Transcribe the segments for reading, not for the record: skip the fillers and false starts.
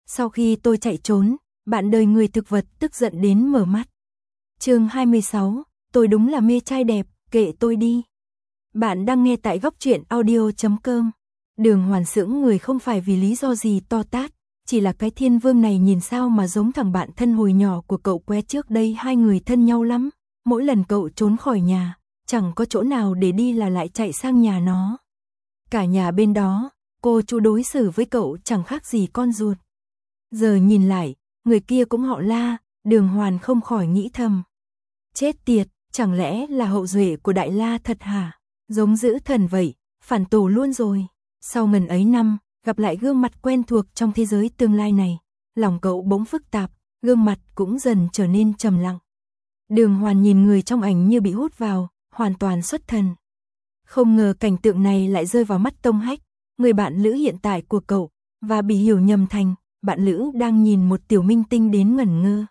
Sau khi tôi chạy trốn, bạn đời người thực vật tức giận đến mở mắt. Chương 26, tôi đúng là mê trai đẹp, kệ tôi đi. Bạn đang nghe tại góc truyện audio.com. Đường Hoàn sững người không phải vì lý do gì to tát, chỉ là cái Thiên Vương này nhìn sao mà giống thằng bạn thân hồi nhỏ của cậu que trước đây, hai người thân nhau lắm. Mỗi lần cậu trốn khỏi nhà, chẳng có chỗ nào để đi là lại chạy sang nhà nó. Cả nhà bên đó, cô chú đối xử với cậu chẳng khác gì con ruột. Giờ nhìn lại, người kia cũng họ La, Đường Hoàn không khỏi nghĩ thầm. Chết tiệt, chẳng lẽ là hậu duệ của Đại La thật hả? Giống dữ thần vậy, phản tổ luôn rồi. Sau ngần ấy năm, gặp lại gương mặt quen thuộc trong thế giới tương lai này, lòng cậu bỗng phức tạp, gương mặt cũng dần trở nên trầm lặng. Đường Hoàn nhìn người trong ảnh như bị hút vào, hoàn toàn xuất thần. Không ngờ cảnh tượng này lại rơi vào mắt Tông Hách, người bạn lữ hiện tại của cậu, và bị hiểu nhầm thành bạn lữ đang nhìn một tiểu minh tinh đến ngẩn ngơ.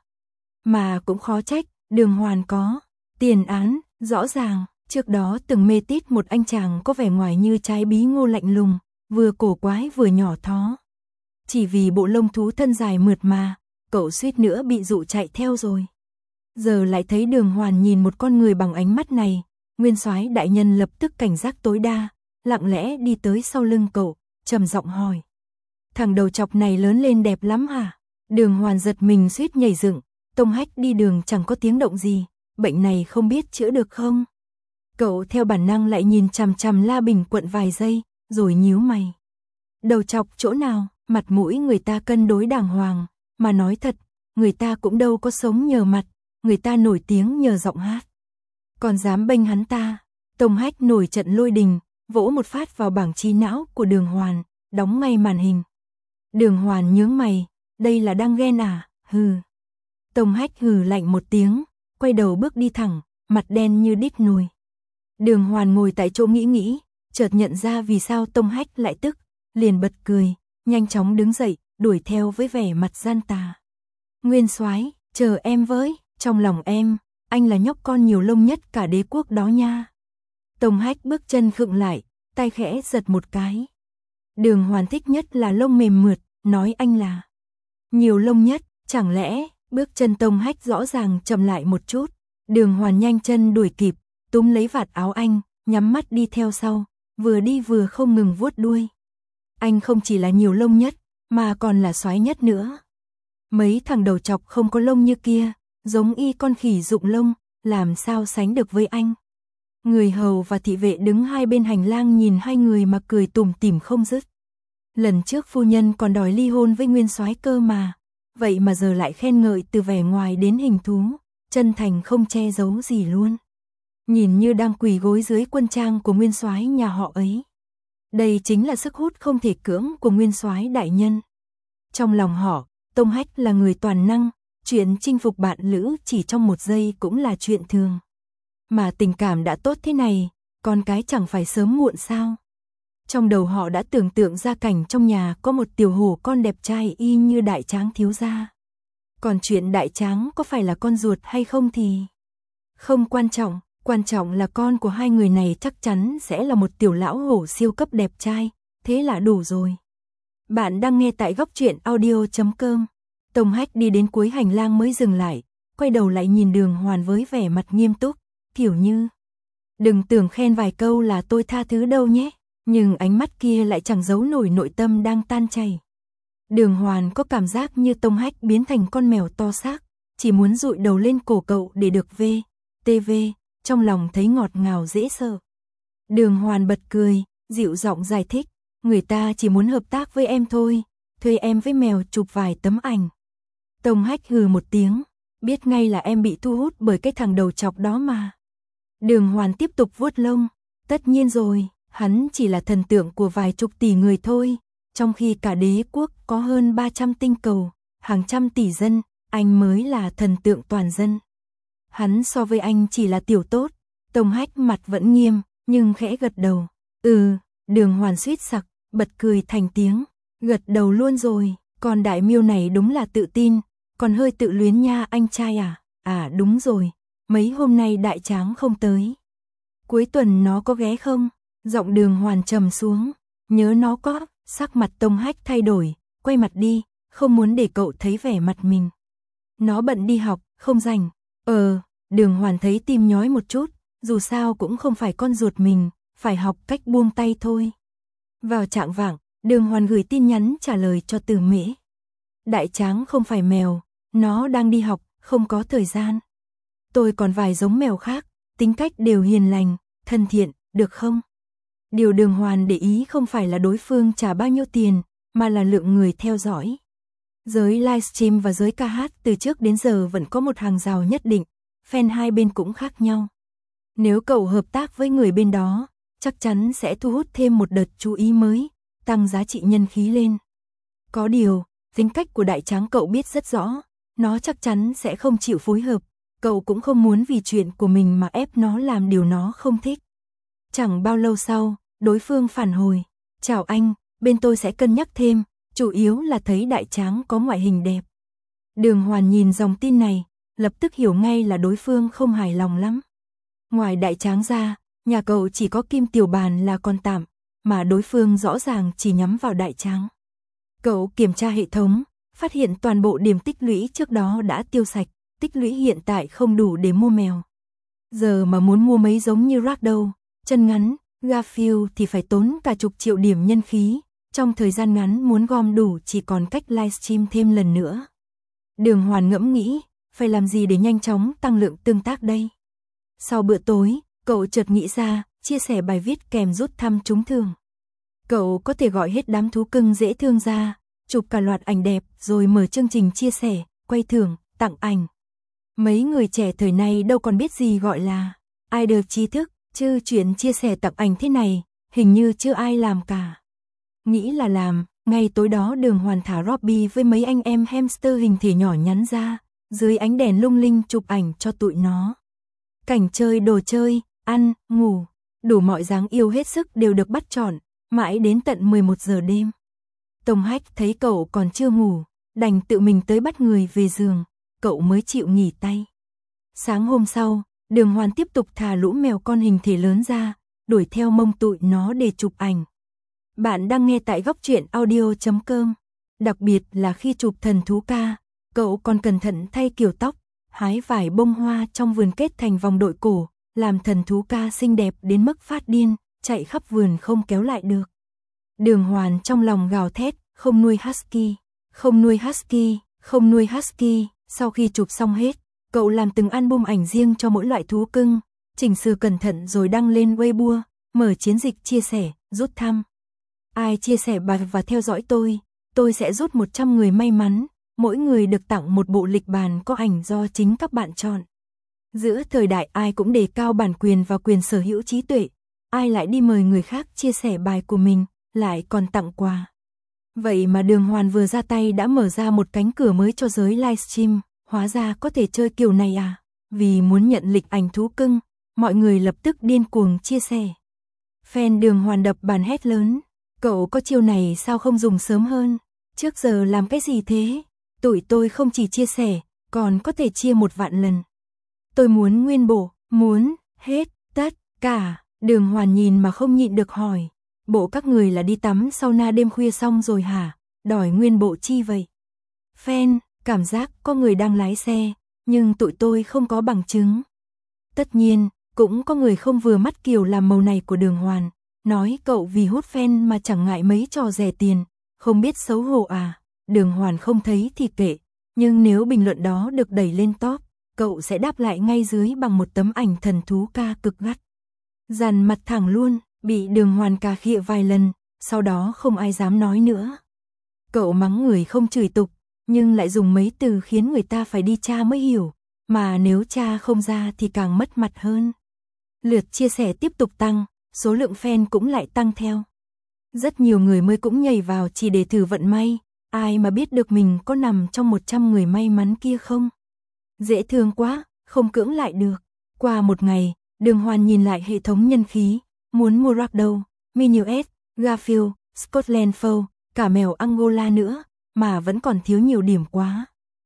Mà cũng khó trách, Đường Hoàn có tiền án, rõ ràng, trước đó từng mê tít một anh chàng có vẻ ngoài như trái bí ngô lạnh lùng, vừa cổ quái vừa nhỏ thó. Chỉ vì bộ lông thú thân dài mượt mà, cậu suýt nữa bị dụ chạy theo rồi. Giờ lại thấy Đường Hoàn nhìn một con người bằng ánh mắt này, Nguyên Soái đại nhân lập tức cảnh giác tối đa, lặng lẽ đi tới sau lưng cậu, trầm giọng hỏi. Thằng đầu chọc này lớn lên đẹp lắm hả? Đường Hoàn giật mình suýt nhảy dựng, Tông Hách đi đường chẳng có tiếng động gì, bệnh này không biết chữa được không? Cậu theo bản năng lại nhìn chằm chằm La Bình Quận vài giây, rồi nhíu mày. Đầu chọc chỗ nào, mặt mũi người ta cân đối đàng hoàng, mà nói thật, người ta cũng đâu có sống nhờ mặt, người ta nổi tiếng nhờ giọng hát. Còn dám bênh hắn ta, Tông Hách nổi trận lôi đình, vỗ một phát vào bảng trí não của Đường Hoàn, đóng ngay màn hình. Đường Hoàn nhướng mày, đây là đang ghen à, hừ. Tông Hách hừ lạnh một tiếng, quay đầu bước đi thẳng, mặt đen như đít nồi. Đường Hoàn ngồi tại chỗ nghĩ, chợt nhận ra vì sao Tông Hách lại tức, liền bật cười, nhanh chóng đứng dậy, đuổi theo với vẻ mặt gian tà. Nguyên Soái, chờ em với, trong lòng em, anh là nhóc con nhiều lông nhất cả đế quốc đó nha. Tông Hách bước chân khựng lại, tay khẽ giật một cái. Đường Hoàn thích nhất là lông mềm mượt, nói anh là nhiều lông nhất, chẳng lẽ, bước chân Tông Hách rõ ràng chậm lại một chút. Đường Hoàn nhanh chân đuổi kịp, túm lấy vạt áo anh, nhắm mắt đi theo sau, vừa đi vừa không ngừng vuốt đuôi. Anh không chỉ là nhiều lông nhất, mà còn là soái nhất nữa. Mấy thằng đầu chọc không có lông như kia, giống y con khỉ rụng lông, làm sao sánh được với anh. Người hầu và thị vệ đứng hai bên hành lang nhìn hai người mà cười tủm tỉm không dứt. Lần trước phu nhân còn đòi ly hôn với Nguyên Soái cơ mà, vậy mà giờ lại khen ngợi từ vẻ ngoài đến hình thú, chân thành không che giấu gì luôn. Nhìn như đang quỳ gối dưới quân trang của Nguyên Soái nhà họ ấy. Đây chính là sức hút không thể cưỡng của Nguyên Soái đại nhân. Trong lòng họ, Tông Hách là người toàn năng, chuyện chinh phục bạn lữ chỉ trong một giây cũng là chuyện thường. Mà tình cảm đã tốt thế này, con cái chẳng phải sớm muộn sao? Trong đầu họ đã tưởng tượng ra cảnh trong nhà có một tiểu hổ con đẹp trai y như Đại Tráng thiếu gia. Còn chuyện Đại Tráng có phải là con ruột hay không thì không quan trọng là con của hai người này chắc chắn sẽ là một tiểu lão hổ siêu cấp đẹp trai, thế là đủ rồi. Bạn đang nghe tại góc truyện audio.com. Tông Hách đi đến cuối hành lang mới dừng lại, quay đầu lại nhìn Đường Hoàn với vẻ mặt nghiêm túc, kiểu như đừng tưởng khen vài câu là tôi tha thứ đâu nhé. Nhưng ánh mắt kia lại chẳng giấu nổi nội tâm đang tan chảy. Đường Hoàn có cảm giác như Tông Hách biến thành con mèo to xác, chỉ muốn dụi đầu lên cổ cậu để được TV, trong lòng thấy ngọt ngào dễ sợ. Đường Hoàn bật cười, dịu giọng giải thích, người ta chỉ muốn hợp tác với em thôi, thuê em với mèo chụp vài tấm ảnh. Tông Hách hừ một tiếng, biết ngay là em bị thu hút bởi cái thằng đầu chọc đó mà. Đường Hoàn tiếp tục vuốt lông, tất nhiên rồi. Hắn chỉ là thần tượng của vài chục tỷ người thôi, trong khi cả đế quốc có hơn 300 tinh cầu, hàng trăm tỷ dân, anh mới là thần tượng toàn dân. Hắn so với anh chỉ là tiểu tốt. Tông Hách mặt vẫn nghiêm, nhưng khẽ gật đầu. Đường Hoàn suýt sặc, bật cười thành tiếng, gật đầu luôn rồi, còn đại miêu này đúng là tự tin, còn hơi tự luyến nha anh trai à. À đúng rồi, mấy hôm nay Đại Tráng không tới. Cuối tuần nó có ghé không? Giọng Đường Hoàn trầm xuống, nhớ nó có. Sắc mặt Tông Hách thay đổi, quay mặt đi, không muốn để cậu thấy vẻ mặt mình. Nó bận đi học, không rảnh. Đường Hoàn thấy tim nhói một chút, dù sao cũng không phải con ruột mình, phải học cách buông tay thôi. Vào chạng vạng, Đường Hoàn gửi tin nhắn trả lời cho Từ Mễ. Đại Tráng không phải mèo, nó đang đi học, không có thời gian. Tôi còn vài giống mèo khác, tính cách đều hiền lành, thân thiện, được không? Điều Đường Hoàn để ý không phải là đối phương trả bao nhiêu tiền, mà là lượng người theo dõi. Giới livestream và giới ca hát từ trước đến giờ vẫn có một hàng rào nhất định, fan hai bên cũng khác nhau. Nếu cậu hợp tác với người bên đó, chắc chắn sẽ thu hút thêm một đợt chú ý mới, tăng giá trị nhân khí lên. Có điều, tính cách của Đại Tráng cậu biết rất rõ, nó chắc chắn sẽ không chịu phối hợp, cậu cũng không muốn vì chuyện của mình mà ép nó làm điều nó không thích. Chẳng bao lâu sau, đối phương phản hồi, chào anh, bên tôi sẽ cân nhắc thêm, chủ yếu là thấy Đại Tráng có ngoại hình đẹp. Đường Hoàn nhìn dòng tin này, lập tức hiểu ngay là đối phương không hài lòng lắm. Ngoài Đại Tráng ra, nhà cậu chỉ có Kim Tiểu Bàn là còn tạm, mà đối phương rõ ràng chỉ nhắm vào Đại Tráng. Cậu kiểm tra hệ thống, phát hiện toàn bộ điểm tích lũy trước đó đã tiêu sạch, tích lũy hiện tại không đủ để mua mèo. Giờ mà muốn mua mấy giống như Ragdoll, chân ngắn, Garfield thì phải tốn cả chục triệu điểm nhân khí, trong thời gian ngắn muốn gom đủ chỉ còn cách livestream thêm lần nữa. Đường Hoàn ngẫm nghĩ, phải làm gì để nhanh chóng tăng lượng tương tác đây? Sau bữa tối, cậu chợt nghĩ ra, chia sẻ bài viết kèm rút thăm trúng thưởng. Cậu có thể gọi hết đám thú cưng dễ thương ra, chụp cả loạt ảnh đẹp rồi mở chương trình chia sẻ, quay thưởng, tặng ảnh. Mấy người trẻ thời nay đâu còn biết gì gọi là idol trí thức, chứ chuyện chia sẻ tặng ảnh thế này, hình như chưa ai làm cả. Nghĩ là làm, ngay tối đó Đường Hoàn thả Robbie với mấy anh em hamster hình thể nhỏ nhắn ra, dưới ánh đèn lung linh chụp ảnh cho tụi nó. Cảnh chơi, đồ chơi, ăn, ngủ, đủ mọi dáng yêu hết sức đều được bắt chọn, mãi đến tận 11 giờ đêm. Tông Hách thấy cậu còn chưa ngủ, đành tự mình tới bắt người về giường, cậu mới chịu nghỉ tay. Sáng hôm sau, Đường Hoàn tiếp tục thả lũ mèo con hình thể lớn ra, đuổi theo mông tụi nó để chụp ảnh. Bạn đang nghe tại góc truyện audio.com. Đặc biệt là khi chụp thần thú ca, cậu còn cẩn thận thay kiểu tóc, hái vài bông hoa trong vườn kết thành vòng đội cổ, làm thần thú ca xinh đẹp đến mức phát điên, chạy khắp vườn không kéo lại được. Đường Hoàn trong lòng gào thét, không nuôi husky, không nuôi husky, không nuôi husky. Sau khi chụp xong hết, cậu làm từng album ảnh riêng cho mỗi loại thú cưng, chỉnh sửa cẩn thận rồi đăng lên Weibo, mở chiến dịch chia sẻ, rút thăm. Ai chia sẻ bài và theo dõi tôi sẽ rút 100 người may mắn, mỗi người được tặng một bộ lịch bàn có ảnh do chính các bạn chọn. Giữa thời đại ai cũng đề cao bản quyền và quyền sở hữu trí tuệ, ai lại đi mời người khác chia sẻ bài của mình, lại còn tặng quà. Vậy mà Đường Hoàn vừa ra tay đã mở ra một cánh cửa mới cho giới livestream, hóa ra có thể chơi kiểu này à? Vì muốn nhận lịch ảnh thú cưng, mọi người lập tức điên cuồng chia sẻ. Fan Đường Hoàn đập bàn hét lớn, cậu có chiêu này sao không dùng sớm hơn? Trước giờ làm cái gì thế? Tụi tôi không chỉ chia sẻ, còn có thể chia 1.000.000 lần. Tôi muốn nguyên bộ, muốn hết tất cả. Đường Hoàn nhìn mà không nhịn được hỏi, bộ các người là đi tắm sauna đêm khuya xong rồi hả? Đòi nguyên bộ chi vậy? Fan, cảm giác có người đang lái xe, nhưng tụi tôi không có bằng chứng. Tất nhiên, cũng có người không vừa mắt kiểu làm màu này của Đường Hoàn, nói cậu vì hút fan mà chẳng ngại mấy trò rẻ tiền, không biết xấu hổ à? Đường Hoàn không thấy thì kệ, nhưng nếu bình luận đó được đẩy lên top, cậu sẽ đáp lại ngay dưới bằng một tấm ảnh thần thú ca cực gắt. Dằn mặt thẳng luôn, bị Đường Hoàn cà khịa vài lần, sau đó không ai dám nói nữa. Cậu mắng người không chửi tục, nhưng lại dùng mấy từ khiến người ta phải đi tra mới hiểu, mà nếu tra không ra thì càng mất mặt hơn. Lượt chia sẻ tiếp tục tăng, số lượng fan cũng lại tăng theo. Rất nhiều người mới cũng nhảy vào chỉ để thử vận may, ai mà biết được mình có nằm trong 100 người may mắn kia không? Dễ thương quá, không cưỡng lại được. Qua một ngày, Đường Hoàn nhìn lại hệ thống nhân khí, muốn mua Ragdoll, Minuet, Garfield, Scotland Fold, cả mèo Angola nữa, mà vẫn còn thiếu nhiều điểm quá.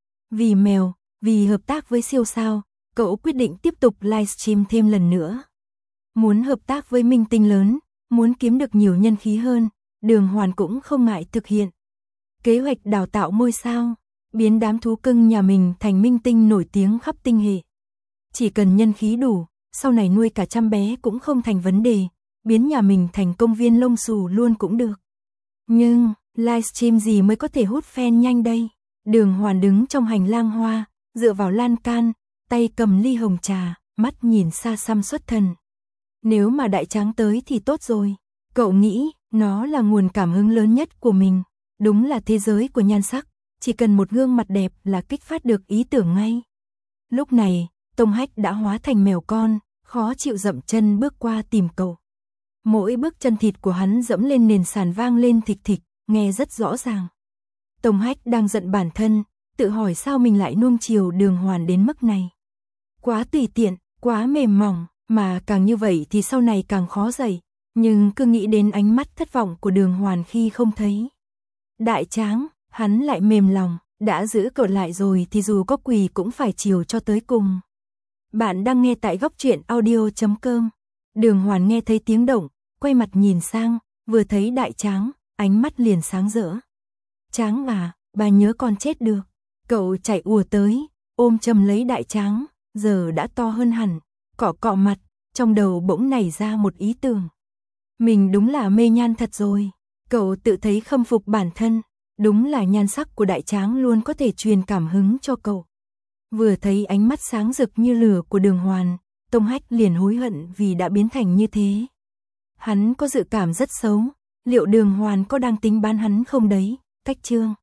Vì mèo, vì hợp tác với siêu sao, cậu quyết định tiếp tục livestream thêm lần nữa. Muốn hợp tác với minh tinh lớn, muốn kiếm được nhiều nhân khí hơn, Đường Hoàn cũng không ngại thực hiện. Kế hoạch đào tạo ngôi sao, biến đám thú cưng nhà mình thành minh tinh nổi tiếng khắp tinh hệ. Chỉ cần nhân khí đủ, sau này nuôi cả trăm bé cũng không thành vấn đề, biến nhà mình thành công viên lông xù luôn cũng được. Nhưng, livestream gì mới có thể hút fan nhanh đây? Đường Hoàn đứng trong hành lang hoa, dựa vào lan can, tay cầm ly hồng trà, mắt nhìn xa xăm xuất thần. Nếu mà Đại Tráng tới thì tốt rồi. Cậu nghĩ, nó là nguồn cảm hứng lớn nhất của mình. Đúng là thế giới của nhan sắc, chỉ cần một gương mặt đẹp là kích phát được ý tưởng ngay. Lúc này, Tông Hách đã hóa thành mèo con, khó chịu dậm chân bước qua tìm cậu. Mỗi bước chân thịt của hắn dẫm lên nền sàn vang lên thịch thịch, nghe rất rõ ràng. Tông Hách đang giận bản thân, tự hỏi sao mình lại nuông chiều Đường Hoàn đến mức này. Quá tùy tiện, quá mềm mỏng, mà càng như vậy thì sau này càng khó dậy. Nhưng cứ nghĩ đến ánh mắt thất vọng của Đường Hoàn khi không thấy Đại Tráng, hắn lại mềm lòng, đã giữ cậu lại rồi thì dù có quỳ cũng phải chiều cho tới cùng. Bạn đang nghe tại Góc Truyện Audio.com. Đường Hoàn nghe thấy tiếng động, quay mặt nhìn sang, vừa thấy Đại Tráng, ánh mắt liền sáng rỡ. Tráng à, bà nhớ con chết được. Cậu chạy ùa tới, ôm chầm lấy Đại Tráng, giờ đã to hơn hẳn, cọ cọ mặt, trong đầu bỗng nảy ra một ý tưởng. Mình đúng là mê nhan thật rồi. Cậu tự thấy khâm phục bản thân, đúng là nhan sắc của Đại Tráng luôn có thể truyền cảm hứng cho cậu. Vừa thấy ánh mắt sáng rực như lửa của Đường Hoàn, Tông Hách liền hối hận vì đã biến thành như thế. Hắn có dự cảm rất xấu, liệu Đường Hoàn có đang tính bán hắn không đấy? Cách chương